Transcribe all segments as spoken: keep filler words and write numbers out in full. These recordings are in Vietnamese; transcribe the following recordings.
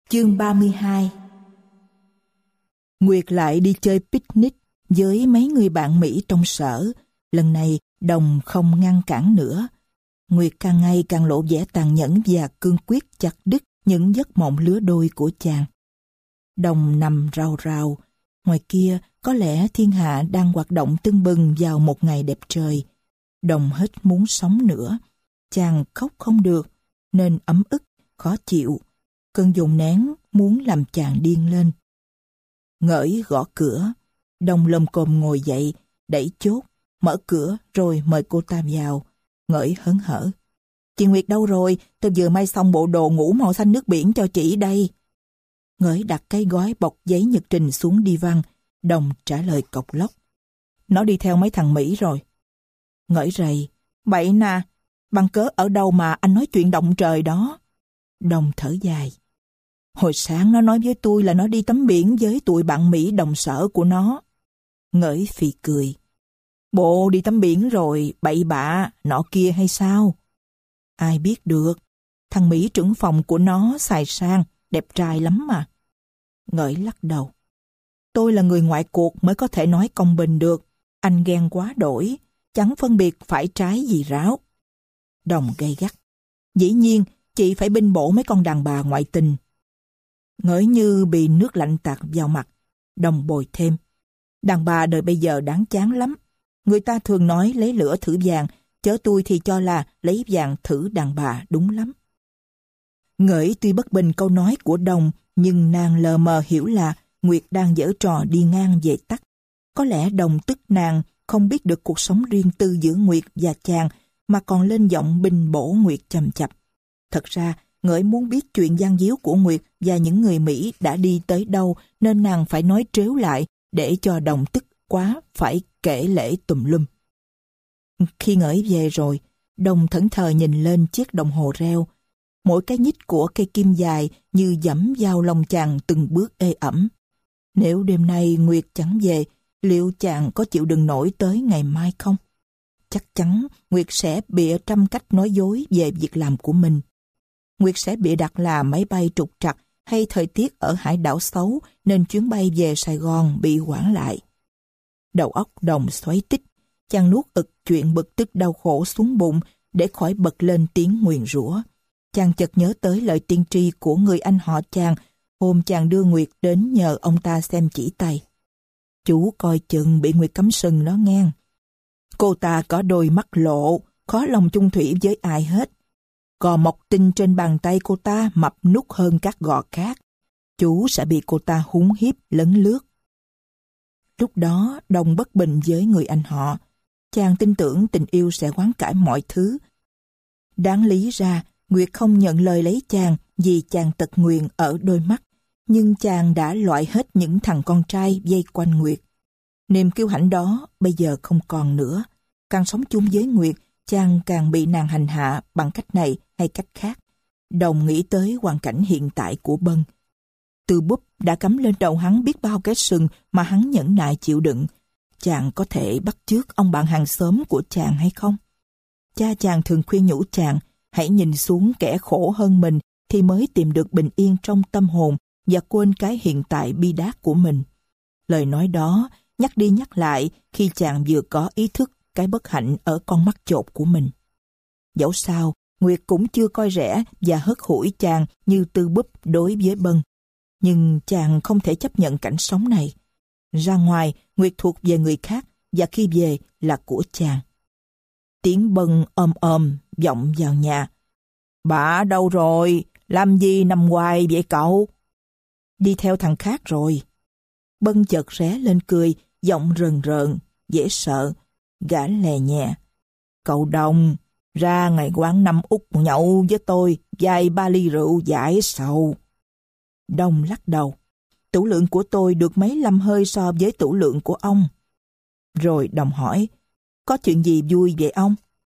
Chương ba mươi hai. Nguyệt lại đi chơi picnic với mấy người bạn Mỹ trong sở. Lần này Đồng không ngăn cản nữa. Nguyệt càng ngày càng lộ vẻ tàn nhẫn và cương quyết chặt đứt những giấc mộng lứa đôi của chàng. Đồng nằm rào rào. Ngoài kia có lẽ thiên hạ đang hoạt động tưng bừng vào một ngày đẹp trời. Đồng hết muốn sống nữa. Chàng khóc không được nên ấm ức, khó chịu. Cơn dồn nén muốn làm chàng điên lên. Ngỡi gõ cửa. Đồng lồm cồm ngồi dậy, đẩy chốt, mở cửa rồi mời cô ta vào. Ngỡi hớn hở. Chị Nguyệt đâu rồi? Tôi vừa may xong bộ đồ ngủ màu xanh nước biển cho chị đây. Ngỡi đặt cái gói bọc giấy nhật trình xuống đi văn. Đồng trả lời cộc lốc. Nó đi theo mấy thằng Mỹ rồi. Ngỡi rầy. Bậy nà, bằng cớ ở đâu mà anh nói chuyện động trời đó? Đồng thở dài. Hồi sáng nó nói với tôi là nó đi tắm biển với tụi bạn Mỹ đồng sở của nó. Ngỡi phì cười. Bộ đi tắm biển rồi, bậy bạ, nọ kia hay sao? Ai biết được, thằng Mỹ trưởng phòng của nó xài sang, đẹp trai lắm mà. Ngỡi lắc đầu. Tôi là người ngoại cuộc mới có thể nói công bình được. Anh ghen quá đổi, chẳng phân biệt phải trái gì ráo. Đồng gay gắt. Dĩ nhiên, chị phải binh bổ mấy con đàn bà ngoại tình. Ngỡi như bị nước lạnh tạt vào mặt. Đồng bồi thêm. Đàn bà đời bây giờ đáng chán lắm. Người ta thường nói lấy lửa thử vàng, chớ tôi thì cho là lấy vàng thử đàn bà đúng lắm. Ngỡi tuy bất bình câu nói của Đồng, nhưng nàng lờ mờ hiểu là Nguyệt đang giở trò đi ngang về tắt. Có lẽ Đồng tức nàng không biết được cuộc sống riêng tư giữa Nguyệt và chàng, mà còn lên giọng binh bổ Nguyệt chầm chập. Thật ra, Ngỡi muốn biết chuyện gian díu của Nguyệt và những người Mỹ đã đi tới đâu, nên nàng phải nói trếu lại để cho Đồng tức quá phải kể lể tùm lum. Khi Ngỡi về rồi, Đồng thẫn thờ nhìn lên chiếc đồng hồ reo. Mỗi cái nhích của cây kim dài như dẫm vào lòng chàng từng bước ê ẩm. Nếu đêm nay Nguyệt chẳng về, liệu chàng có chịu đựng nổi tới ngày mai không? Chắc chắn Nguyệt sẽ bịa trăm cách nói dối về việc làm của mình. Nguyệt sẽ bịa đặt là máy bay trục trặc hay thời tiết ở hải đảo xấu nên chuyến bay về Sài Gòn bị hoãn lại. Đầu óc Đồng xoáy tít, chàng nuốt ực chuyện bực tức đau khổ xuống bụng để khỏi bật lên tiếng nguyền rủa. Chàng chợt nhớ tới lời tiên tri của người anh họ chàng hôm chàng đưa Nguyệt đến nhờ ông ta xem chỉ tay. Chú coi chừng bị Nguyệt cắm sừng nó ngang. Cô ta có đôi mắt lộ, khó lòng chung thủy với ai hết. Gò mọc tinh trên bàn tay cô ta mập nút hơn các gò khác. Chú sẽ bị cô ta húng hiếp lấn lướt. Lúc đó Đồng bất bình với người anh họ. Chàng tin tưởng tình yêu sẽ hoán cải mọi thứ. Đáng lý ra, Nguyệt không nhận lời lấy chàng vì chàng tật nguyền ở đôi mắt. Nhưng chàng đã loại hết những thằng con trai vây quanh Nguyệt. Niềm kiêu hãnh đó bây giờ không còn nữa. Càng sống chung với Nguyệt, chàng càng bị nàng hành hạ bằng cách này hay cách khác. Đồng nghĩ tới hoàn cảnh hiện tại của Bân. Từ búp đã cắm lên đầu hắn biết bao cái sừng mà hắn nhẫn nại chịu đựng. Chàng có thể bắt chước ông bạn hàng xóm của chàng hay không? Cha chàng thường khuyên nhủ chàng hãy nhìn xuống kẻ khổ hơn mình thì mới tìm được bình yên trong tâm hồn và quên cái hiện tại bi đát của mình. Lời nói đó nhắc đi nhắc lại khi chàng vừa có ý thức cái bất hạnh ở con mắt chột của mình. Dẫu sao, Nguyệt cũng chưa coi rẻ và hớt hủi chàng như Tư Búp đối với Bân. Nhưng chàng không thể chấp nhận cảnh sống này. Ra ngoài, Nguyệt thuộc về người khác và khi về là của chàng. Tiếng Bân ôm ôm vọng vào nhà. Bà đâu rồi? Làm gì nằm hoài vậy cậu? Đi theo thằng khác rồi. Bân chợt ré lên cười, giọng rờn rợn, dễ sợ. Gã lè nhẹ. Cậu Đồng, ra ngày quán năm Úc nhậu với tôi, vài ba ly rượu giải sầu. Đồng lắc đầu. Tửu lượng của tôi được mấy lâm hơi so với tửu lượng của ông. Rồi Đồng hỏi, có chuyện gì vui vậy ông?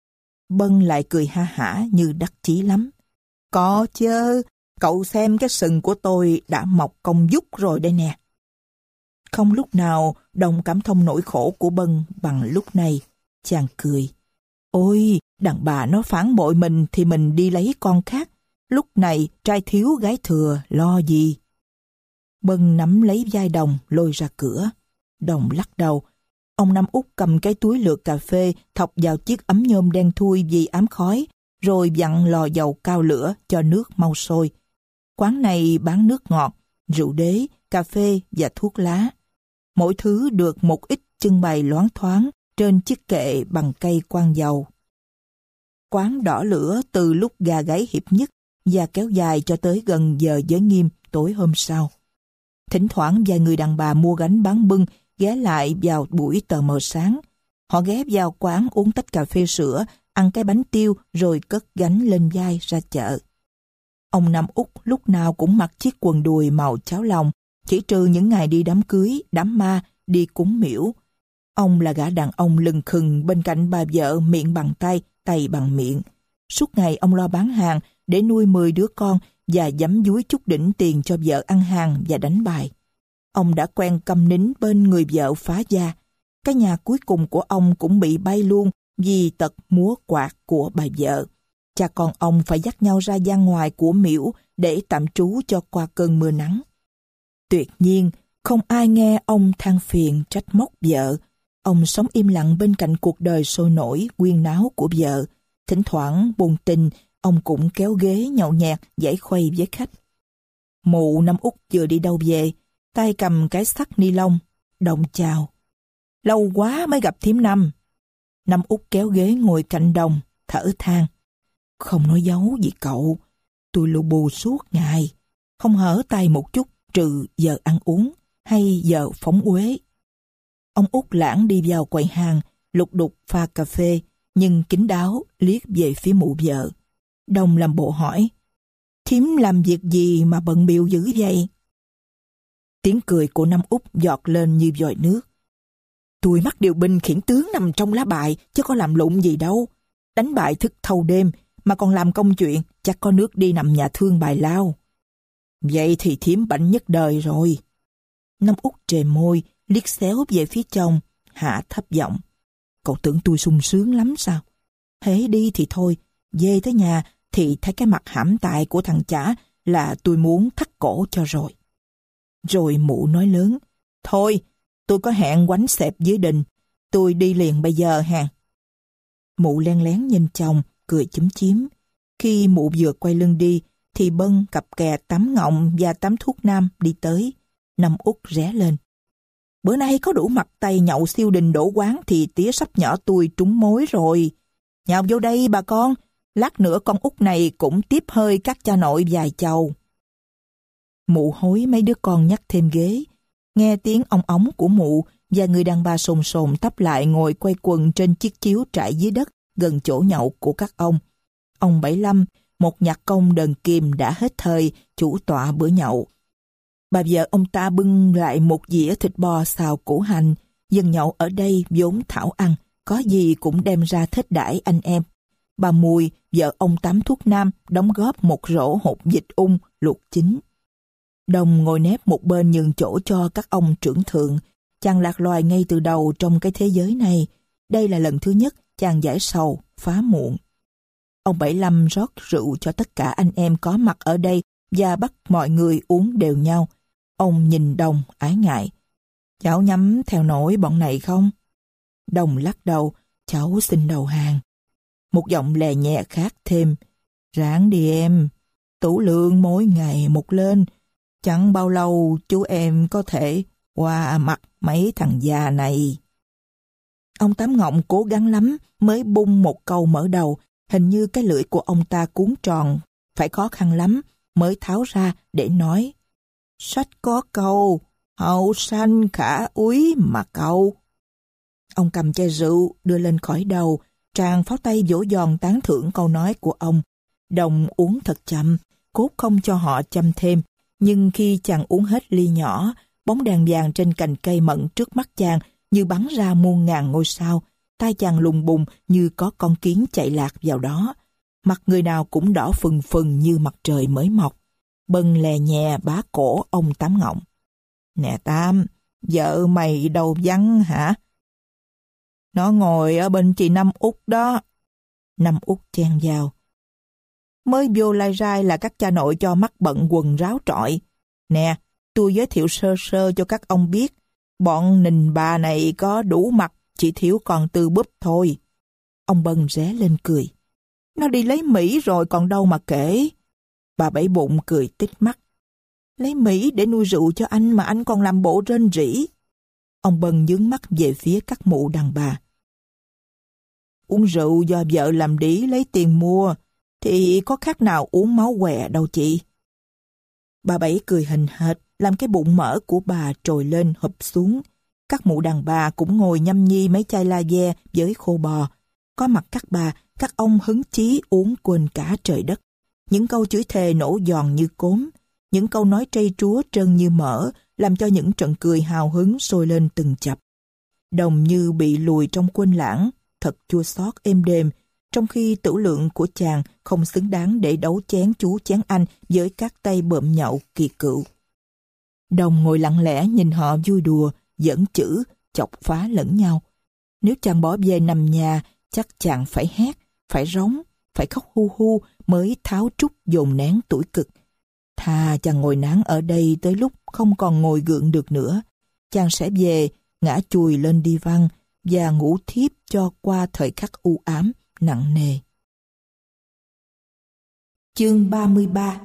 Bân lại cười ha hả như đắc chí lắm. Có chứ, cậu xem cái sừng của tôi đã mọc cong vút rồi đây nè. Không lúc nào Đồng cảm thông nỗi khổ của Bân bằng lúc này. Chàng cười. Ôi, đàn bà nó phản bội mình thì mình đi lấy con khác. Lúc này trai thiếu gái thừa, lo gì? Bân nắm lấy vai Đồng lôi ra cửa. Đồng lắc đầu. Ông Năm Út cầm cái túi lược cà phê thọc vào chiếc ấm nhôm đen thui vì ám khói, rồi vặn lò dầu cao lửa cho nước mau sôi. Quán này bán nước ngọt, rượu đế, cà phê và thuốc lá. Mỗi thứ được một ít trưng bày loáng thoáng trên chiếc kệ bằng cây quan dầu. Quán đỏ lửa từ lúc gà gáy hiệp nhất và kéo dài cho tới gần giờ giới nghiêm tối hôm sau. Thỉnh thoảng vài người đàn bà mua gánh bán bưng ghé lại vào buổi tờ mờ sáng. Họ ghé vào quán uống tách cà phê sữa, ăn cái bánh tiêu rồi cất gánh lên vai ra chợ. Ông Năm Út lúc nào cũng mặc chiếc quần đùi màu cháo lòng, chỉ trừ những ngày đi đám cưới, đám ma, đi cúng miễu. Ông là gã đàn ông lừng khừng bên cạnh bà vợ miệng bằng tay, tay bằng miệng. Suốt ngày ông lo bán hàng để nuôi mười đứa con và giấm dúi chút đỉnh tiền cho vợ ăn hàng và đánh bài. Ông đã quen câm nín bên người vợ phá gia. Cái nhà cuối cùng của ông cũng bị bay luôn vì tật múa quạt của bà vợ. Cha con ông phải dắt nhau ra gian ngoài của miễu để tạm trú cho qua cơn mưa nắng. Tuyệt nhiên, không ai nghe ông than phiền trách móc vợ. Ông sống im lặng bên cạnh cuộc đời sôi nổi, quyên náo của vợ. Thỉnh thoảng buồn tình, ông cũng kéo ghế nhậu nhẹt giải khuây với khách. Mụ Năm Út vừa đi đâu về, tay cầm cái sắt ni lông. Đồng chào. Lâu quá mới gặp thím Năm. Năm Út kéo ghế ngồi cạnh Đồng, thở than. Không nói giấu gì cậu, tôi lù bù suốt ngày, không hở tay một chút trừ giờ ăn uống hay giờ phóng uế. Ông Út lãng đi vào quầy hàng, lục đục pha cà phê, nhưng kín đáo liếc về phía mụ vợ. Đồng làm bộ hỏi, thím làm việc gì mà bận bịu dữ vậy? Tiếng cười của Năm Út giọt lên như vòi nước. Tôi mắc điều binh khiển tướng nằm trong lá bài, chứ có làm lụng gì đâu. Đánh bại thức thâu đêm, mà còn làm công chuyện, chắc có nước đi nằm nhà thương bài lao. Vậy thì thím bệnh nhất đời rồi. Năm Út trề môi, liếc xéo về phía chồng, hạ thấp giọng. Cậu tưởng tôi sung sướng lắm sao? Hễ đi thì thôi, về tới nhà thì thấy cái mặt hãm tài của thằng chả là tôi muốn thắt cổ cho rồi. Rồi mụ nói lớn, thôi, tôi có hẹn quánh xẹp dưới đình, tôi đi liền bây giờ ha. Mụ len lén nhìn chồng, cười chúm chím. Khi mụ vừa quay lưng đi, thì Bân cặp kè tắm ngọng và tắm thuốc nam đi tới. Năm Út ré lên. Bữa nay có đủ mặt tay nhậu siêu đình đổ quán thì tía sắp nhỏ tôi trúng mối rồi. Nhào vô đây bà con, lát nữa con Út này cũng tiếp hơi các cha nội vài chầu. Mụ hối mấy đứa con nhắc thêm ghế. Nghe tiếng ong óng của mụ và người đàn bà sồn sồn tấp lại ngồi quay quần trên chiếc chiếu trải dưới đất gần chỗ nhậu của các ông. Ông Bảy Lâm, một nhạc công đờn kìm đã hết thời, chủ tọa bữa nhậu. Bà vợ ông ta bưng lại một dĩa thịt bò xào củ hành. Dân nhậu ở đây vốn thảo ăn, có gì cũng đem ra thết đãi anh em. Bà Mùi, vợ ông Tám thuốc nam, đóng góp một rổ hột vịt ung luộc chín. Đồng ngồi nép một bên nhường chỗ cho các ông trưởng thượng. Chàng lạc loài ngay từ đầu trong cái thế giới này. Đây là lần thứ nhất chàng giải sầu, phá muộn. Ông Bảy Lâm rót rượu cho tất cả anh em có mặt ở đây và bắt mọi người uống đều nhau. Ông nhìn Đồng ái ngại. Cháu nhắm theo nổi bọn này không? Đồng lắc đầu, cháu xin đầu hàng. Một giọng lè nhẹ khác thêm. Ráng đi em, tủ lượng mỗi ngày một lên. Chẳng bao lâu chú em có thể qua mặt mấy thằng già này. Ông Tám Ngọng cố gắng lắm mới bung một câu mở đầu. Hình như cái lưỡi của ông ta cuốn tròn, phải khó khăn lắm mới tháo ra để nói. Sách có câu, hậu sanh khả úy mà câu. Ông cầm chai rượu đưa lên khỏi đầu, tràng pháo tay vỗ giòn tán thưởng câu nói của ông. Đồng uống thật chậm, cốt không cho họ chăm thêm. Nhưng khi chàng uống hết ly nhỏ, bóng đèn vàng trên cành cây mận trước mắt chàng như bắn ra muôn ngàn ngôi sao. Tai chàng lùng bùng như có con kiến chạy lạc vào đó. Mặt người nào cũng đỏ phừng phừng như mặt trời mới mọc. Bân lè nhẹ bá cổ ông Tám Ngọng. Nè Tám, vợ mày đâu vắng hả? Nó ngồi ở bên chị Năm Út đó. Năm Út chen vào. Mới vô lai rai là các cha nội cho mắc bận quần ráo trọi. Nè, tôi giới thiệu sơ sơ cho các ông biết. Bọn nình bà này có đủ mặt, chỉ thiếu còn Tư Búp thôi. Ông Bân ré lên cười. Nó đi lấy Mỹ rồi còn đâu mà kể. Bà Bảy Bụng cười tít mắt. Lấy Mỹ để nuôi rượu cho anh mà anh còn làm bộ rên rỉ. Ông Bân nhướng mắt về phía các mụ đàn bà. Uống rượu do vợ làm đĩ lấy tiền mua, thì có khác nào uống máu què đâu chị. Bà Bảy cười hình hệt, làm cái bụng mỡ của bà trồi lên hụp xuống. Các mụ đàn bà cũng ngồi nhâm nhi mấy chai la ve với khô bò. Có mặt các bà, các ông hứng chí uống quên cả trời đất. Những câu chửi thề nổ giòn như cốm, những câu nói trây trúa trơn như mỡ, làm cho những trận cười hào hứng sôi lên từng chập. Đồng như bị lùi trong quên lãng, thật chua xót êm đềm, trong khi tửu lượng của chàng không xứng đáng để đấu chén chú chén anh với các tay bợm nhậu kỳ cựu. Đồng ngồi lặng lẽ nhìn họ vui đùa, giỡn chữ, chọc phá lẫn nhau. Nếu chàng bỏ về nằm nhà, chắc chàng phải hét, phải rống, phải khóc hu hu mới tháo trút dồn nén tủi cực. Thà chàng ngồi nán ở đây tới lúc không còn ngồi gượng được nữa, chàng sẽ về, ngã chùi lên đi văn và ngủ thiếp cho qua thời khắc u ám, nặng nề. Chương ba mươi ba.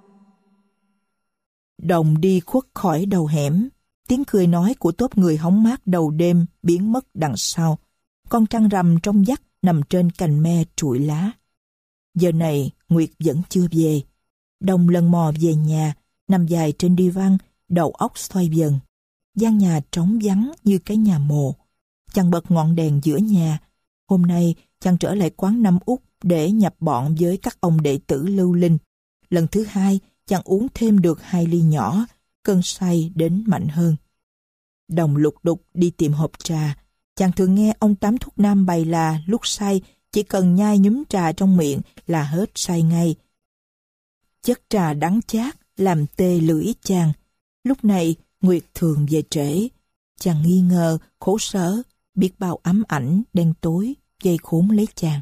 Đồng đi khuất khỏi đầu hẻm, tiếng cười nói của tốp người hóng mát đầu đêm biến mất đằng sau. Con trăng rằm trong vắt nằm trên cành me trụi lá. Giờ này Nguyệt vẫn chưa về. Đồng lần mò về nhà, nằm dài trên đi văn, đầu óc xoay vần. Gian nhà trống vắng như cái nhà mồ. Chàng bật ngọn đèn giữa nhà. Hôm nay chàng trở lại quán Năm Út để nhập bọn với các ông đệ tử lưu linh. Lần thứ hai chàng uống thêm được hai ly nhỏ, cơn say đến mạnh hơn. Đồng lục đục đi tìm hộp trà. Chàng thường nghe ông Tám Thuốc Nam bày là lúc say chỉ cần nhai nhúm trà trong miệng là hết say ngay. Chất trà đắng chát làm tê lưỡi chàng. Lúc này Nguyệt thường về trễ. Chàng nghi ngờ, khổ sở, biết bao ám ảnh đen tối dây khốn lấy chàng.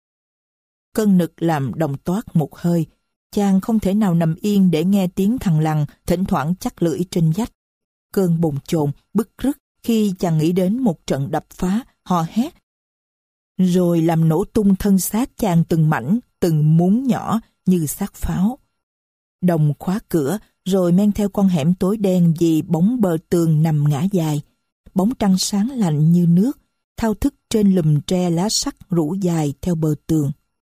Cơn nực làm Đồng toát một hơi. Chàng không thể nào nằm yên để nghe tiếng thằng lằn thỉnh thoảng chắc lưỡi trên vách. Cơn bồn chồn bứt rứt khi chàng nghĩ đến một trận đập phá, hò hét, rồi làm nổ tung thân xác chàng từng mảnh, từng muỗng nhỏ như xác pháo. Đồng khóa cửa, rồi men theo con hẻm tối đen vì bóng bờ tường nằm ngã dài. Bóng trăng sáng lạnh như nước, thao thức trên lùm tre lá sắt rủ dài theo bờ tường.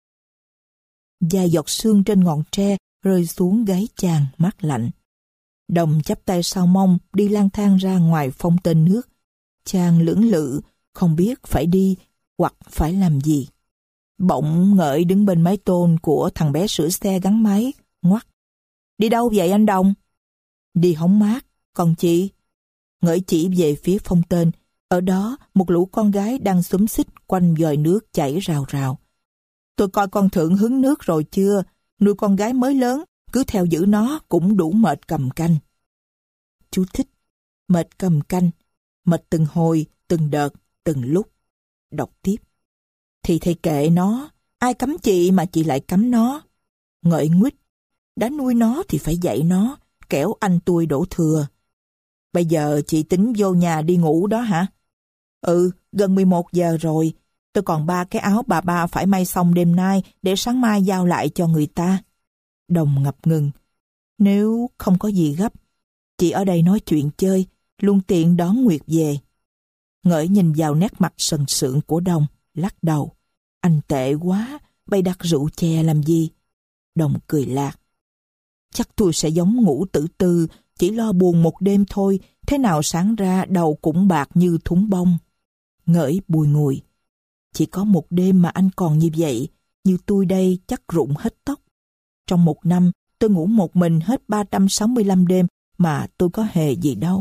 Vài giọt sương trên ngọn tre rơi xuống gáy chàng mát lạnh. Đồng chắp tay sau mông đi lang thang ra ngoài phong tên nước. Chàng lưỡng lự, không biết phải đi hoặc phải làm gì. Bỗng Ngợi đứng bên mái tôn của thằng bé sửa xe gắn máy, ngoắt. Đi đâu vậy anh Đồng? Đi hóng mát, còn chị? Ngợi chỉ về phía phong tên. Ở đó một lũ con gái đang xúm xít quanh vòi nước chảy rào rào. Tôi coi con Thượng hứng nước rồi chưa? Nuôi con gái mới lớn, cứ theo giữ nó cũng đủ mệt cầm canh. Chú thích. Mệt cầm canh. Mệt từng hồi, từng đợt, từng lúc. Đọc tiếp. Thì thầy kệ nó. Ai cấm chị mà chị lại cấm nó? Ngợi nguýt. Đã nuôi nó thì phải dạy nó, kẻo anh tôi đổ thừa. Bây giờ chị tính vô nhà đi ngủ đó hả? Ừ, gần mười một giờ rồi. Tôi còn ba cái áo bà ba phải may xong đêm nay để sáng mai giao lại cho người ta. Đồng ngập ngừng. Nếu không có gì gấp, chị ở đây nói chuyện chơi, luôn tiện đón Nguyệt về. Ngợi nhìn vào nét mặt sần sượng của Đồng, lắc đầu. Anh tệ quá, bày đặt rượu chè làm gì? Đồng cười lạc. Chắc tôi sẽ giống Ngũ Tử Tư, chỉ lo buồn một đêm thôi, thế nào sáng ra đầu cũng bạc như thúng bông. Ngợi bùi ngùi. Chỉ có một đêm mà anh còn như vậy, như tôi đây chắc rụng hết tóc. Trong một năm, tôi ngủ một mình hết ba trăm sáu mươi lăm đêm mà tôi có hề gì đâu.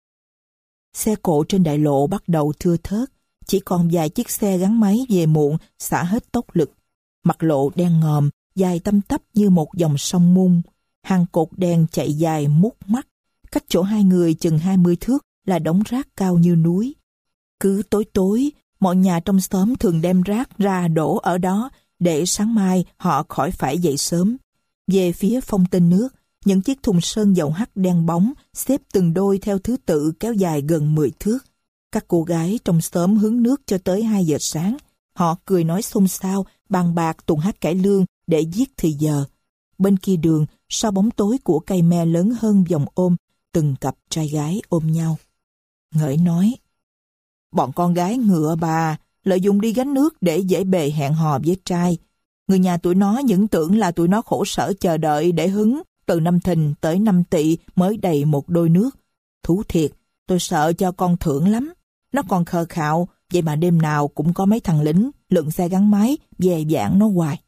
Xe cộ trên đại lộ bắt đầu thưa thớt, chỉ còn vài chiếc xe gắn máy về muộn xả hết tốc lực. Mặt lộ đen ngòm, dài tăm tắp như một dòng sông Mung. Hàng cột đèn chạy dài mút mắt. Cách chỗ hai người chừng hai mươi thước là đống rác cao như núi. Cứ tối tối, mọi nhà trong xóm thường đem rác ra đổ ở đó để sáng mai họ khỏi phải dậy sớm. Về phía phong tên nước, những chiếc thùng sơn dầu hắt đen bóng xếp từng đôi theo thứ tự kéo dài gần mười thước. Các cô gái trong xóm hứng nước cho tới hai giờ sáng. Họ cười nói xôn xao, bàn bạc tuồng hát cải lương để giết thì giờ. Bên kia đường, sau bóng tối của cây me lớn hơn vòng ôm, từng cặp trai gái ôm nhau. Ngỡi nói, bọn con gái ngựa bà, lợi dụng đi gánh nước để dễ bề hẹn hò với trai. Người nhà tụi nó những tưởng là tụi nó khổ sở chờ đợi để hứng, từ năm Thìn tới năm Tỵ mới đầy một đôi nước. Thú thiệt, tôi sợ cho con Thưởng lắm. Nó còn khờ khạo, vậy mà đêm nào cũng có mấy thằng lính lượn xe gắn máy dè dãn nó hoài.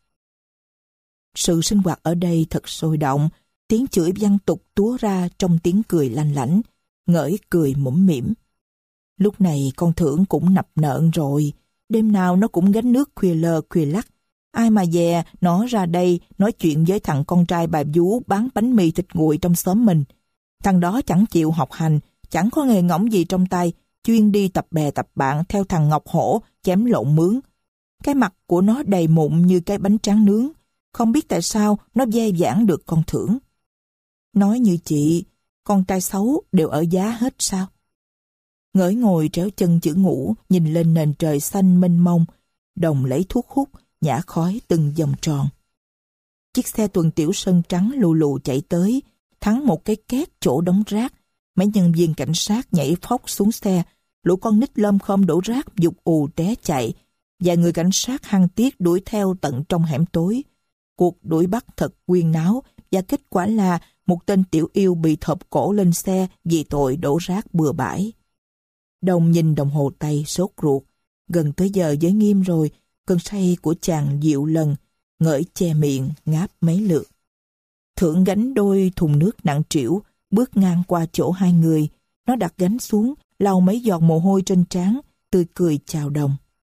Sự sinh hoạt ở đây thật sôi động, tiếng chửi văng tục túa ra trong tiếng cười lanh lảnh. Ngỡi cười mũm mỉm. Lúc này con Thưởng cũng nập nợn rồi, đêm nào nó cũng gánh nước khuya lơ khuya lắc. Ai mà dè nó ra đây nói chuyện với thằng con trai bà vú bán bánh mì thịt nguội trong xóm mình. Thằng đó chẳng chịu học hành, chẳng có nghề ngỗng gì trong tay, chuyên đi tập bè tập bạn theo thằng Ngọc Hổ chém lộn mướn. Cái mặt của nó đầy mụn như cái bánh tráng nướng, không biết tại sao nó dè dãn được con Thưởng. Nói như chị, con trai xấu đều ở giá hết sao? Ngỡi ngồi tréo chân chữ ngủ, nhìn lên nền trời xanh mênh mông. Đồng lấy thuốc hút, nhả khói từng vòng tròn. Chiếc xe tuần tiểu sơn trắng lù lù chạy tới, thắng một cái két chỗ đống rác. Mấy nhân viên cảnh sát nhảy phóc xuống xe, lũ con nít lơm khom đổ rác giục ù té chạy. Vài người cảnh sát hăng tiết đuổi theo tận trong hẻm tối. Cuộc đuổi bắt thật quyên náo, và kết quả là một tên tiểu yêu bị thộp cổ lên xe vì tội đổ rác bừa bãi. Đồng nhìn đồng hồ tay sốt ruột. Gần tới giờ giới nghiêm rồi, cơn say của chàng dịu lần. Ngỡi che miệng, ngáp mấy lượt. Thưởng gánh đôi thùng nước nặng trĩu, bước ngang qua chỗ hai người. Nó đặt gánh xuống, lau mấy giọt mồ hôi trên trán, tươi cười chào Đồng.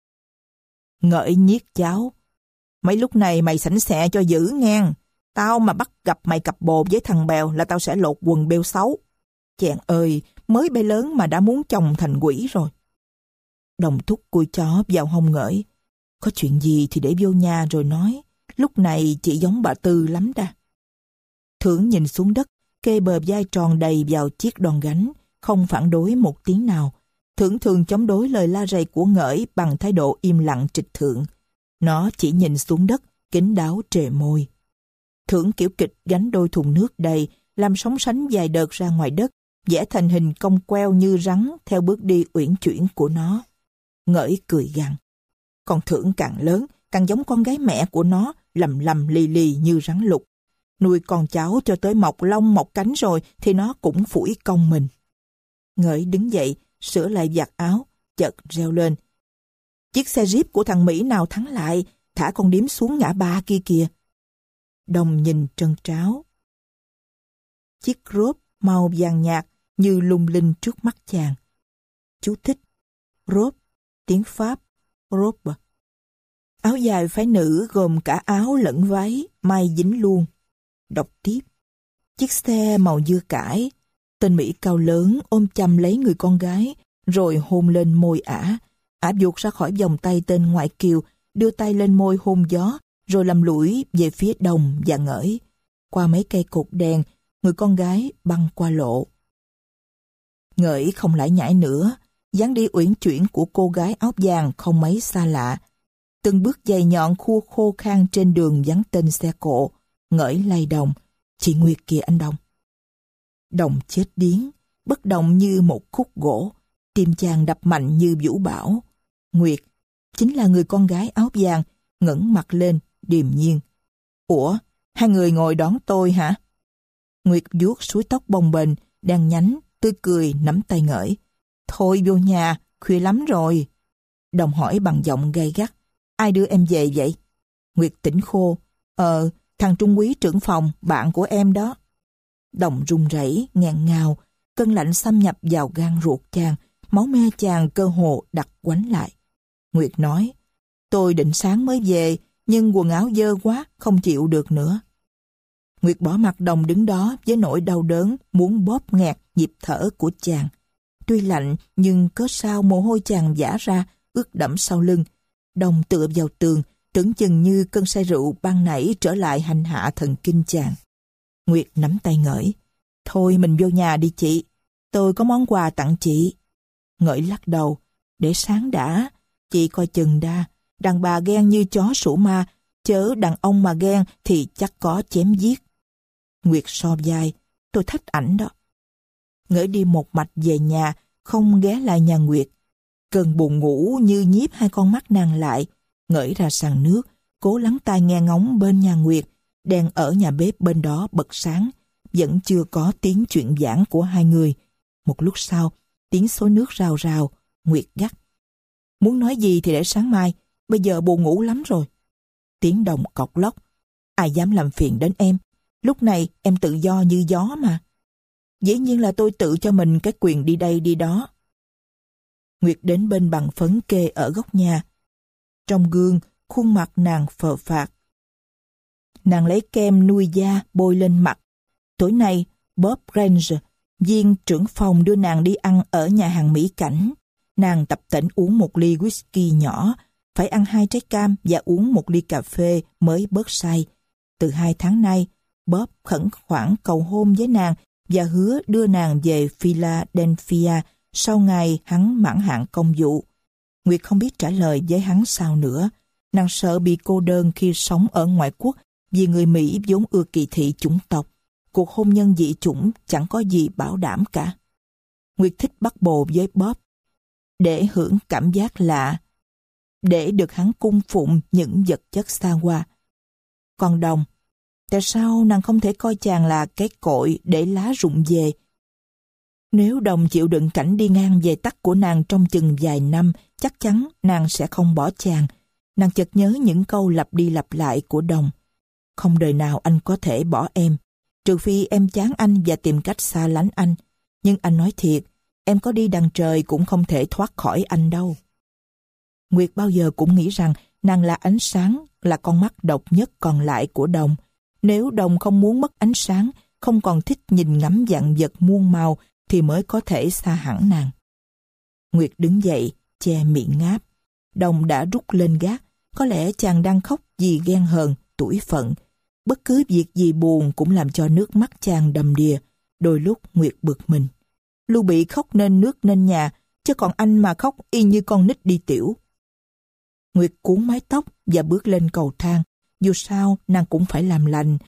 Ngỡi nhiếc cháo. Mấy lúc này mày sảnh sẹ cho dữ ngang. Tao mà bắt gặp mày cặp bồ với thằng Bèo là tao sẽ lột quần bêu xấu. Chàng ơi, mới bay lớn mà đã muốn chồng thành quỷ rồi. Đồng thúc cùi chó vào hông Ngỡi. Có chuyện gì thì để vô nhà rồi nói. Lúc này chị giống bà Tư lắm đa. Thưởng nhìn xuống đất, kê bờ vai tròn đầy vào chiếc đòn gánh, không phản đối một tiếng nào. Thưởng thường chống đối lời la rầy của Ngỡi bằng thái độ im lặng trịch thượng. Nó chỉ nhìn xuống đất, kín đáo trề môi. Thưởng kiểu kịch gánh đôi thùng nước đầy, làm sóng sánh dài đợt ra ngoài đất, vẽ thành hình cong queo như rắn theo bước đi uyển chuyển của nó. Ngỡi cười gằn. Còn Thưởng càng lớn, càng giống con gái mẹ của nó, lầm lầm lì lì như rắn lục. Nuôi con cháu cho tới mọc lông mọc cánh rồi thì nó cũng phủi công mình. Ngỡi đứng dậy, sửa lại vạt áo, chợt reo lên. Chiếc xe jeep của thằng Mỹ nào thắng lại, thả con điếm xuống ngã ba kia kìa. Đồng nhìn trân tráo. Chiếc rốp màu vàng nhạt như lung linh trước mắt chàng. Chú thích. Rốp, tiếng Pháp, robe. Áo dài phái nữ gồm cả áo lẫn váy, may dính luôn. Đọc tiếp. Chiếc xe màu dưa cải. Tên Mỹ cao lớn ôm chầm lấy người con gái, rồi hôn lên môi ả. Ả vụt ra khỏi vòng tay tên ngoại kiều, đưa tay lên môi hôn gió, rồi lầm lũi về phía Đồng và Ngỡi. Qua mấy cây cột đèn, người con gái băng qua lộ. Ngỡi không lải nhải nữa, dáng đi uyển chuyển của cô gái áo vàng không mấy xa lạ. Từng bước giày nhọn khua khô khan trên đường vắng tên xe cộ. Ngỡi lay Đồng. Chị Nguyệt kìa anh Đồng. Đồng chết điếng, bất động như một khúc gỗ. Tim chàng đập mạnh như vũ bão. Nguyệt chính là người con gái áo vàng, ngẩng mặt lên, điềm nhiên. Ủa, hai người ngồi đón tôi hả? Nguyệt vuốt suối tóc bồng bềnh, đang nhánh, tươi cười nắm tay Ngỡi. Thôi vô nhà, khuya lắm rồi. Đồng hỏi bằng giọng gay gắt. Ai đưa em về vậy? Nguyệt tỉnh khô. Ờ, thằng Trung Quý trưởng phòng, bạn của em đó. Đồng run rẩy, nghẹn ngào, cơn lạnh xâm nhập vào gan ruột chàng, máu me chàng cơ hồ đặc quánh lại. Nguyệt nói, tôi định sáng mới về, nhưng quần áo dơ quá, không chịu được nữa. Nguyệt bỏ mặt Đồng đứng đó với nỗi đau đớn, muốn bóp nghẹt nhịp thở của chàng. Tuy lạnh, nhưng cớ sao mồ hôi chàng vã ra, ướt đẫm sau lưng. Đồng tựa vào tường, Tưởng chừng như cơn say rượu ban nãy trở lại hành hạ thần kinh chàng. Nguyệt nắm tay Ngỡi. Thôi mình vô nhà đi chị, tôi có món quà tặng chị. Ngỡi lắc đầu. Để sáng đã, chị coi chừng đa, đàn bà ghen như chó sủa ma, chớ đàn ông mà ghen thì chắc có chém giết. Nguyệt so vai. Tôi thách ảnh đó. Ngỡi đi một mạch về nhà, không ghé lại nhà Nguyệt. Cơn buồn ngủ như nhiếp hai con mắt nàng lại. Ngỡi ra sàn nước, cố lắng tai nghe ngóng bên nhà Nguyệt. Đèn ở nhà bếp bên đó bật sáng, vẫn chưa có tiếng chuyện giảng của hai người. Một lúc sau, tiếng xối nước rào rào. Nguyệt gắt. Muốn nói gì thì để sáng mai, bây giờ buồn ngủ lắm rồi. Tiếng Đồng cọc lóc. Ai dám làm phiền đến em, lúc này em tự do như gió mà. Dĩ nhiên là tôi tự cho mình cái quyền đi đây đi đó. Nguyệt đến bên bằng phấn kê ở góc nhà. Trong gương, khuôn mặt nàng phờ phạc. Nàng lấy kem nuôi da bôi lên mặt. Tối nay, Bob Grange, viên trưởng phòng đưa nàng đi ăn ở nhà hàng Mỹ Cảnh. Nàng tập tễnh uống một ly whisky nhỏ, phải ăn hai trái cam và uống một ly cà phê mới bớt say. Từ hai tháng nay, Bob khẩn khoản cầu hôn với nàng và hứa đưa nàng về Philadelphia sau ngày hắn mãn hạn công vụ. Nguyệt không biết trả lời với hắn sao nữa. Nàng sợ bị cô đơn khi sống ở ngoại quốc vì người Mỹ vốn ưa kỳ thị chủng tộc. Cuộc hôn nhân dị chủng chẳng có gì bảo đảm cả. Nguyệt thích bắt bồ với Bob để hưởng cảm giác lạ, để được hắn cung phụng những vật chất xa hoa. Còn Đồng, tại sao nàng không thể coi chàng là cái cội để lá rụng về? Nếu Đồng chịu đựng cảnh đi ngang về tắt của nàng trong chừng vài năm, chắc chắn nàng sẽ không bỏ chàng. Nàng chợt nhớ những câu lặp đi lặp lại của Đồng. Không đời nào anh có thể bỏ em, trừ phi em chán anh và tìm cách xa lánh anh. Nhưng anh nói thiệt, em có đi đằng trời cũng không thể thoát khỏi anh đâu. Nguyệt bao giờ cũng nghĩ rằng nàng là ánh sáng, là con mắt độc nhất còn lại của Đồng. Nếu Đồng không muốn mất ánh sáng, không còn thích nhìn ngắm vạn vật muôn màu, thì mới có thể xa hẳn nàng. Nguyệt đứng dậy, che miệng ngáp. Đồng đã rút lên gác. Có lẽ chàng đang khóc vì ghen hờn, tủi phận. Bất cứ việc gì buồn cũng làm cho nước mắt chàng đầm đìa. Đôi lúc Nguyệt bực mình. Lưu Bị khóc nên nước nên nhà, chứ còn anh mà khóc y như con nít đi tiểu. Nguyệt cuốn mái tóc và bước lên cầu thang. Dù sao nàng cũng phải làm lành.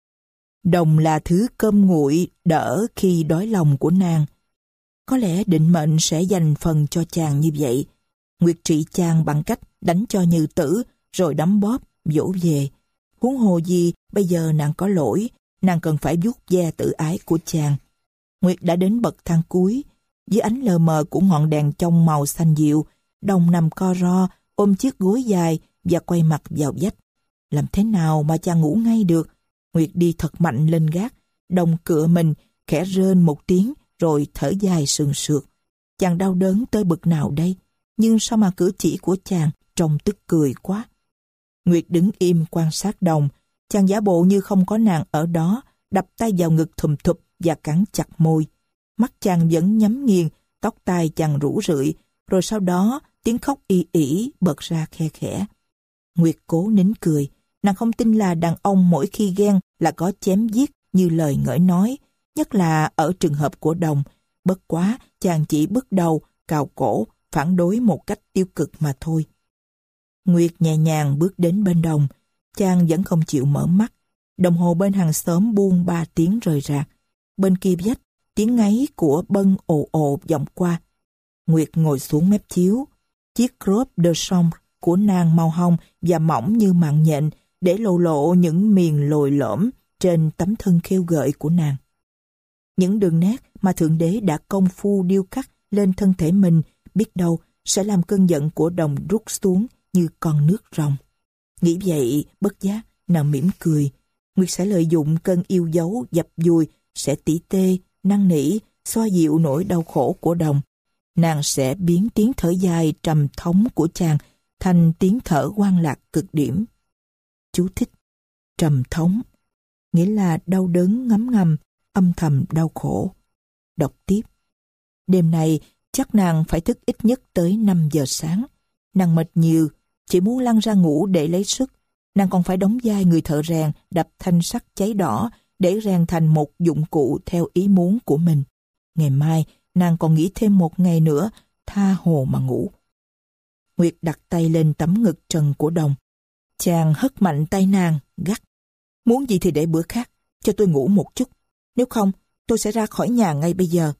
Đồng là thứ cơm nguội đỡ khi đói lòng của nàng. Có lẽ định mệnh sẽ dành phần cho chàng như vậy. Nguyệt trị chàng bằng cách đánh cho Như Tử rồi đấm bóp, dỗ về. Huống hồ gì bây giờ nàng có lỗi, nàng cần phải vuốt ve tự ái của chàng. Nguyệt đã đến bậc thang cuối. Dưới ánh lờ mờ của ngọn đèn trong màu xanh dịu, Đồng nằm co ro, ôm chiếc gối dài và quay mặt vào vách. Làm thế nào mà chàng ngủ ngay được? Nguyệt đi thật mạnh lên gác. Đồng cựa mình, khẽ rên một tiếng rồi thở dài sườn sượt. Chàng đau đớn tới bực nào đây? Nhưng sao mà cử chỉ của chàng trông tức cười quá. Nguyệt đứng im quan sát Đồng. Chàng giả bộ như không có nàng ở đó, đập tay vào ngực thùm thụp và cắn chặt môi. Mắt chàng vẫn nhắm nghiền, tóc tai chàng rũ rượi, rồi sau đó tiếng khóc y ỉ bật ra khe khẽ. Nguyệt cố nín cười. Nàng không tin là đàn ông mỗi khi ghen là có chém giết như lời Ngỡi nói, nhất là ở trường hợp của Đồng. Bất quá chàng chỉ bước đầu, cào cổ, phản đối một cách tiêu cực mà thôi. Nguyệt nhẹ nhàng bước đến bên Đồng. Chàng vẫn không chịu mở mắt. Đồng hồ bên hàng xóm buông ba tiếng rời rạc. Bên kia vách, tiếng ngáy của Bân ồ ồ vọng qua. Nguyệt ngồi xuống mép chiếu. Chiếc robe de chambre của nàng màu hồng và mỏng như mạng nhện, để lộ lộ những miền lồi lõm trên tấm thân khêu gợi của nàng. Những đường nét mà Thượng Đế đã công phu điêu khắc lên thân thể mình biết đâu sẽ làm cơn giận của Đồng rút xuống như con nước ròng. Nghĩ vậy, bất giác, nàng mỉm cười. Nguyệt sẽ lợi dụng cơn yêu dấu dập dùi, sẽ tỉ tê, năn nỉ, xoa dịu nỗi đau khổ của Đồng. Nàng sẽ biến tiếng thở dài trầm thống của chàng thành tiếng thở hoang lạc cực điểm. Chú thích: trầm thống nghĩa là đau đớn ngấm ngầm, âm thầm đau khổ. Đọc tiếp. Đêm nay chắc nàng phải thức ít nhất tới năm giờ sáng. Nàng mệt nhiều, chỉ muốn lăn ra ngủ để lấy sức. Nàng còn phải đóng vai người thợ rèn đập thanh sắt cháy đỏ để rèn thành một dụng cụ theo ý muốn của mình. Ngày mai, nàng còn nghỉ thêm một ngày nữa, tha hồ mà ngủ. Nguyệt đặt tay lên tấm ngực trần của Đồng. Chàng hất mạnh tay nàng, gắt. Muốn gì thì để bữa khác, cho tôi ngủ một chút. Nếu không, tôi sẽ ra khỏi nhà ngay bây giờ.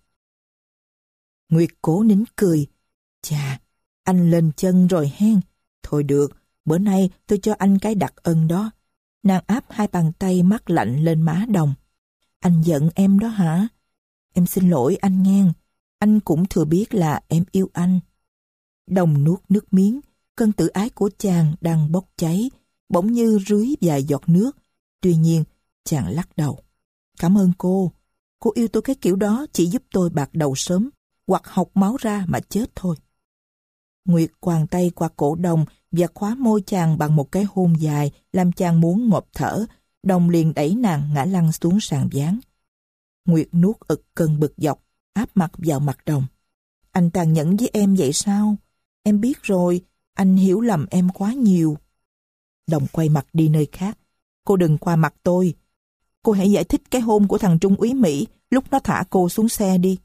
Nguyệt cố nín cười. Chà, anh lên chân rồi hen. Thôi được, bữa nay tôi cho anh cái đặc ân đó. Nàng áp hai bàn tay mát lạnh lên má Đồng. Anh giận em đó hả? Em xin lỗi anh nghe. Anh cũng thừa biết là em yêu anh. Đồng nuốt nước miếng. Cơn tự ái của chàng đang bốc cháy, bỗng như rưới vài giọt nước. Tuy nhiên, chàng lắc đầu. Cảm ơn cô. Cô yêu tôi cái kiểu đó chỉ giúp tôi bạc đầu sớm, hoặc học máu ra mà chết thôi. Nguyệt quàng tay qua cổ Đồng và khóa môi chàng bằng một cái hôn dài, làm chàng muốn ngộp thở. Đồng liền đẩy nàng ngã lăn xuống sàn ván. Nguyệt nuốt ực cơn bực dọc, áp mặt vào mặt Đồng. Anh tàn nhẫn với em vậy sao? Em biết rồi, anh hiểu lầm em quá nhiều. Đồng quay mặt đi nơi khác. Cô đừng qua mặt tôi. Cô hãy giải thích cái hôn của thằng Trung úy Mỹ lúc nó thả cô xuống xe đi.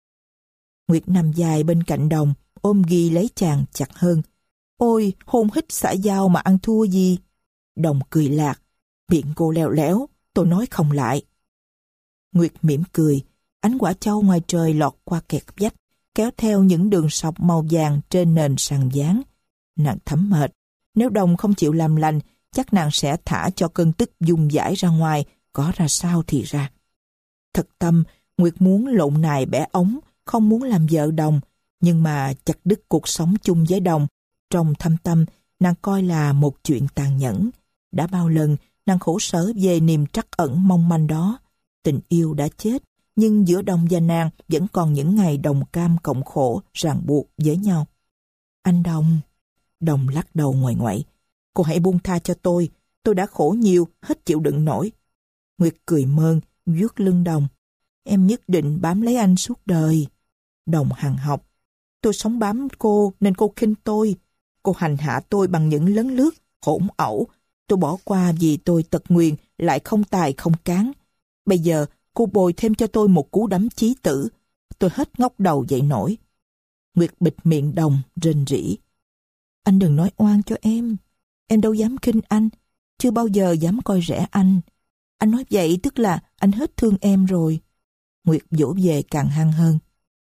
Nguyệt nằm dài bên cạnh Đồng, ôm ghì lấy chàng chặt hơn. Ôi, hôn hít xã giao mà ăn thua gì? Đồng cười lạc. Miệng cô leo léo, tôi nói không lại. Nguyệt mỉm cười. Ánh quả châu ngoài trời lọt qua kẹt vách, kéo theo những đường sọc màu vàng trên nền sàn ván. Nàng thấm mệt. Nếu Đồng không chịu làm lành, chắc nàng sẽ thả cho cơn tức dung dãi ra ngoài, có ra sao thì ra. Thật tâm, Nguyệt muốn lộn nài bẻ ống, không muốn làm vợ Đồng, nhưng mà chặt đứt cuộc sống chung với Đồng. Trong thâm tâm, nàng coi là một chuyện tàn nhẫn. Đã bao lần, nàng khổ sở về niềm trắc ẩn mong manh đó. Tình yêu đã chết, nhưng giữa Đồng và nàng vẫn còn những ngày đồng cam cộng khổ, ràng buộc với nhau. Anh Đồng... Đồng lắc đầu nguội nguậy. Cô hãy buông tha cho tôi, tôi đã khổ nhiều, hết chịu đựng nổi. Nguyệt cười mơn, vuốt lưng Đồng. Em nhất định bám lấy anh suốt đời. Đồng hằn học. Tôi sống bám cô nên cô khinh tôi. Cô hành hạ tôi bằng những lấn lướt, hỗn ẩu. Tôi bỏ qua vì tôi tật nguyền, lại không tài không cán. Bây giờ cô bồi thêm cho tôi một cú đấm chí tử. Tôi hết ngóc đầu dậy nổi. Nguyệt bịt miệng Đồng, rên rỉ. Anh đừng nói oan cho em. Em đâu dám khinh anh, chưa bao giờ dám coi rẻ anh. Anh nói vậy tức là anh hết thương em rồi. Nguyệt dỗ về càng hăng hơn.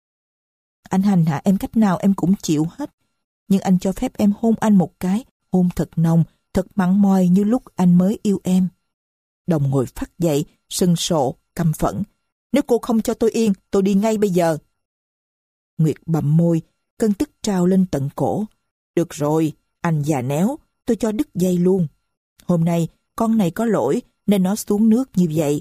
Anh hành hạ em cách nào em cũng chịu hết. Nhưng anh cho phép em hôn anh một cái, hôn thật nồng, thật mặn mòi như lúc anh mới yêu em. Đồng ngồi phắt dậy, sưng sộ, căm phẫn. Nếu cô không cho tôi yên, tôi đi ngay bây giờ. Nguyệt bặm môi, cơn tức trào lên tận cổ. Được rồi, anh già néo, tôi cho đứt dây luôn. Hôm nay, con này có lỗi nên nó xuống nước như vậy.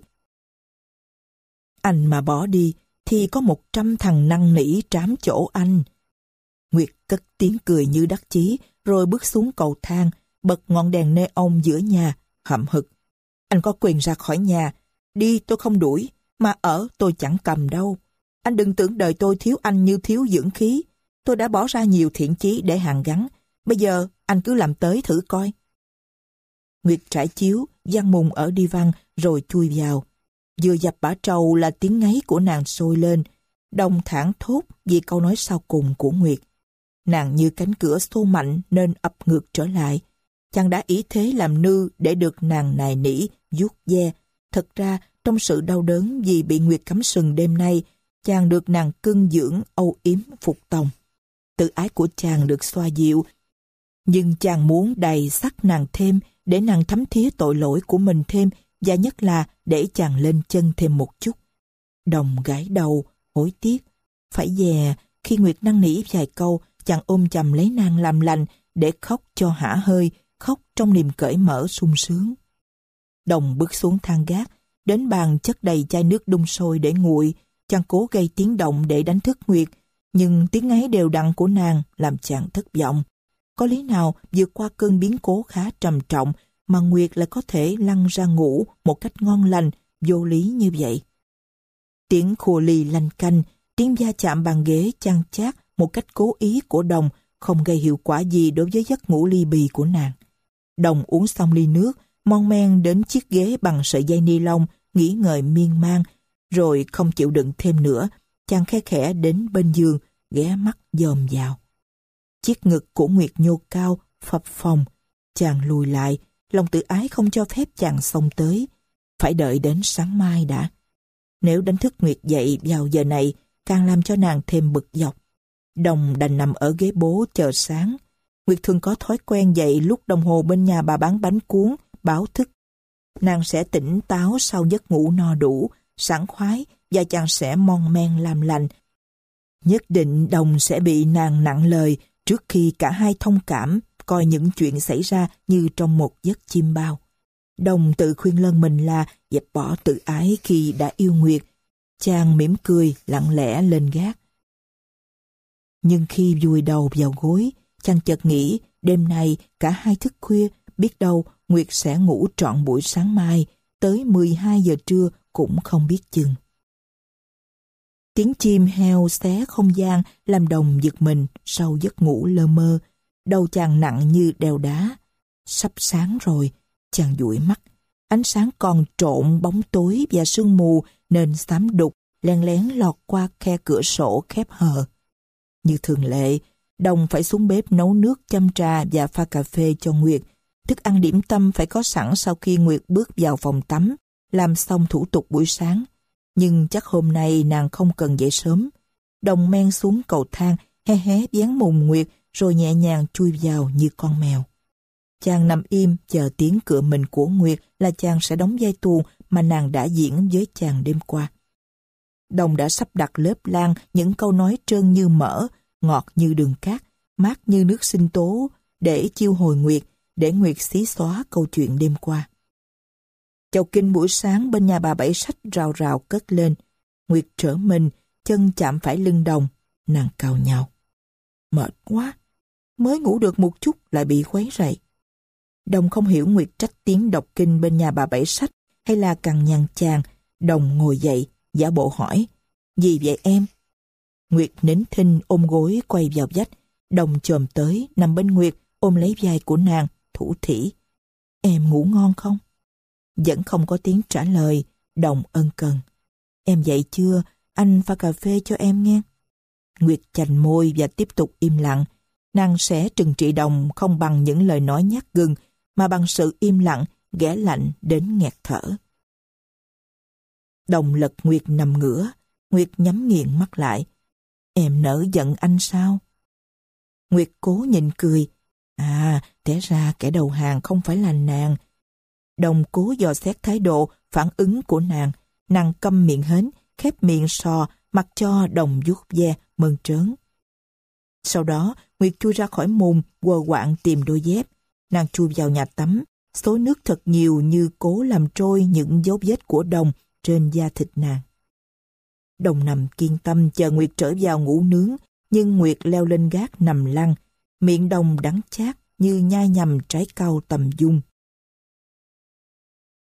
Anh mà bỏ đi, thì có một trăm thằng năn nỉ trám chỗ anh. Nguyệt cất tiếng cười như đắc chí, rồi bước xuống cầu thang, bật ngọn đèn neon giữa nhà, hậm hực. Anh có quyền ra khỏi nhà, đi tôi không đuổi, mà ở tôi chẳng cầm đâu. Anh đừng tưởng đời tôi thiếu anh như thiếu dưỡng khí. Tôi đã bỏ ra nhiều thiện chí để hàn gắn. Bây giờ anh cứ làm tới thử coi. Nguyệt trải chiếu, giăng mùng ở đi văn rồi chui vào. Vừa dập bả trầu là tiếng ngáy của nàng sôi lên. Đồng thảng thốt vì câu nói sau cùng của Nguyệt. Nàng như cánh cửa xô mạnh nên ập ngược trở lại. Chàng đã ý thế làm nư để được nàng nài nỉ, vuốt ve. Thật ra trong sự đau đớn vì bị Nguyệt cắm sừng đêm nay, chàng được nàng cưng dưỡng, âu yếm, phục tòng. Tự ái của chàng được xoa dịu, nhưng chàng muốn đầy sắc nàng thêm để nàng thấm thía tội lỗi của mình thêm, và nhất là để chàng lên chân thêm một chút. Đồng gãi đầu, hối tiếc. Phải dè, khi Nguyệt năn nỉ vài câu, chàng ôm chầm lấy nàng làm lành để khóc cho hả hơi, khóc trong niềm cởi mở sung sướng. Đồng bước xuống thang gác, đến bàn chất đầy chai nước đun sôi để nguội. Chàng cố gây tiếng động để đánh thức Nguyệt, nhưng tiếng ngáy đều đặn của nàng làm chàng thất vọng. Có lý nào vượt qua cơn biến cố khá trầm trọng mà Nguyệt lại có thể lăn ra ngủ một cách ngon lành, vô lý như vậy? Tiếng khua ly lanh canh, tiếng va chạm bàn ghế chan chát một cách cố ý của Đồng không gây hiệu quả gì đối với giấc ngủ ly bì của nàng. Đồng uống xong ly nước, mon men đến chiếc ghế bằng sợi dây ni lông, nghĩ ngợi miên man, rồi không chịu đựng thêm nữa, chàng khe khẽ đến bên giường, ghé mắt dòm vào. Chiếc ngực của Nguyệt nhô cao, phập phồng. Chàng lùi lại, lòng tự ái không cho phép chàng xông tới. Phải đợi đến sáng mai đã. Nếu đánh thức Nguyệt dậy vào giờ này, càng làm cho nàng thêm bực dọc. Đồng đành nằm ở ghế bố chờ sáng. Nguyệt thường có thói quen dậy lúc đồng hồ bên nhà bà bán bánh cuốn, báo thức. Nàng sẽ tỉnh táo sau giấc ngủ no đủ, sảng khoái, và chàng sẽ mon men làm lành. Nhất định Đồng sẽ bị nàng nặng lời trước khi cả hai thông cảm, coi những chuyện xảy ra như trong một giấc chim bao. Đồng tự khuyên lơn mình là dẹp bỏ tự ái khi đã yêu Nguyệt. Chàng mỉm cười, lặng lẽ lên gác. Nhưng khi vùi đầu vào gối, chàng chợt nghĩ đêm nay cả hai thức khuya, biết đâu Nguyệt sẽ ngủ trọn buổi sáng mai, tới mười hai giờ trưa cũng không biết chừng. Tiếng chim heo xé không gian làm Đồng giật mình sau giấc ngủ lơ mơ. Đầu chàng nặng như đeo đá. Sắp sáng rồi, chàng dụi mắt. Ánh sáng còn trộn bóng tối và sương mù nên xám đục, len lén lọt qua khe cửa sổ khép hờ. Như thường lệ, Đồng phải xuống bếp nấu nước châm trà và pha cà phê cho Nguyệt. Thức ăn điểm tâm phải có sẵn sau khi Nguyệt bước vào phòng tắm, làm xong thủ tục buổi sáng. Nhưng chắc hôm nay nàng không cần dậy sớm. Đồng men xuống cầu thang, hé hé dán mùng Nguyệt, rồi nhẹ nhàng chui vào như con mèo. Chàng nằm im chờ tiếng cựa mình của Nguyệt là chàng sẽ đóng vai tuồng mà nàng đã diễn với chàng đêm qua. Đồng đã sắp đặt lớp lang những câu nói trơn như mỡ, ngọt như đường cát, mát như nước sinh tố, để chiêu hồi Nguyệt, để Nguyệt xí xóa câu chuyện đêm qua. Chầu kinh buổi sáng bên nhà bà Bảy Sách rào rào cất lên. Nguyệt trở mình, chân chạm phải lưng Đồng, nàng cào nhào. Mệt quá, mới ngủ được một chút lại bị khuấy rầy. Đồng không hiểu Nguyệt trách tiếng đọc kinh bên nhà bà Bảy Sách hay là cằn nhằn chàng. Đồng ngồi dậy, giả bộ hỏi, gì vậy em? Nguyệt nín thinh ôm gối quay vào vách. Đồng chồm tới, nằm bên Nguyệt, ôm lấy vai của nàng, thủ thỉ. Em ngủ ngon không? Vẫn không có tiếng trả lời. Đồng ân cần. Em dậy chưa? Anh pha cà phê cho em nghe. Nguyệt chành môi và tiếp tục im lặng. Nàng sẽ trừng trị Đồng không bằng những lời nói nhát gừng, mà bằng sự im lặng, ghẻ lạnh đến nghẹt thở. Đồng lật Nguyệt nằm ngửa. Nguyệt nhắm nghiền mắt lại. Em nỡ giận anh sao? Nguyệt cố nhịn cười. À, té ra kẻ đầu hàng không phải là nàng. Đồng cố dò xét thái độ, phản ứng của nàng. Nàng câm miệng hến, khép miệng sò, mặc cho Đồng vuốt ve, mơn trớn. Sau đó, Nguyệt chui ra khỏi mùng, quờ quạng tìm đôi dép. Nàng chui vào nhà tắm, xối nước thật nhiều như cố làm trôi những dấu vết của Đồng trên da thịt nàng. Đồng nằm kiên tâm chờ Nguyệt trở vào ngủ nướng, nhưng Nguyệt leo lên gác nằm lăn. Miệng Đồng đắng chát như nhai nhầm trái cau tầm dung.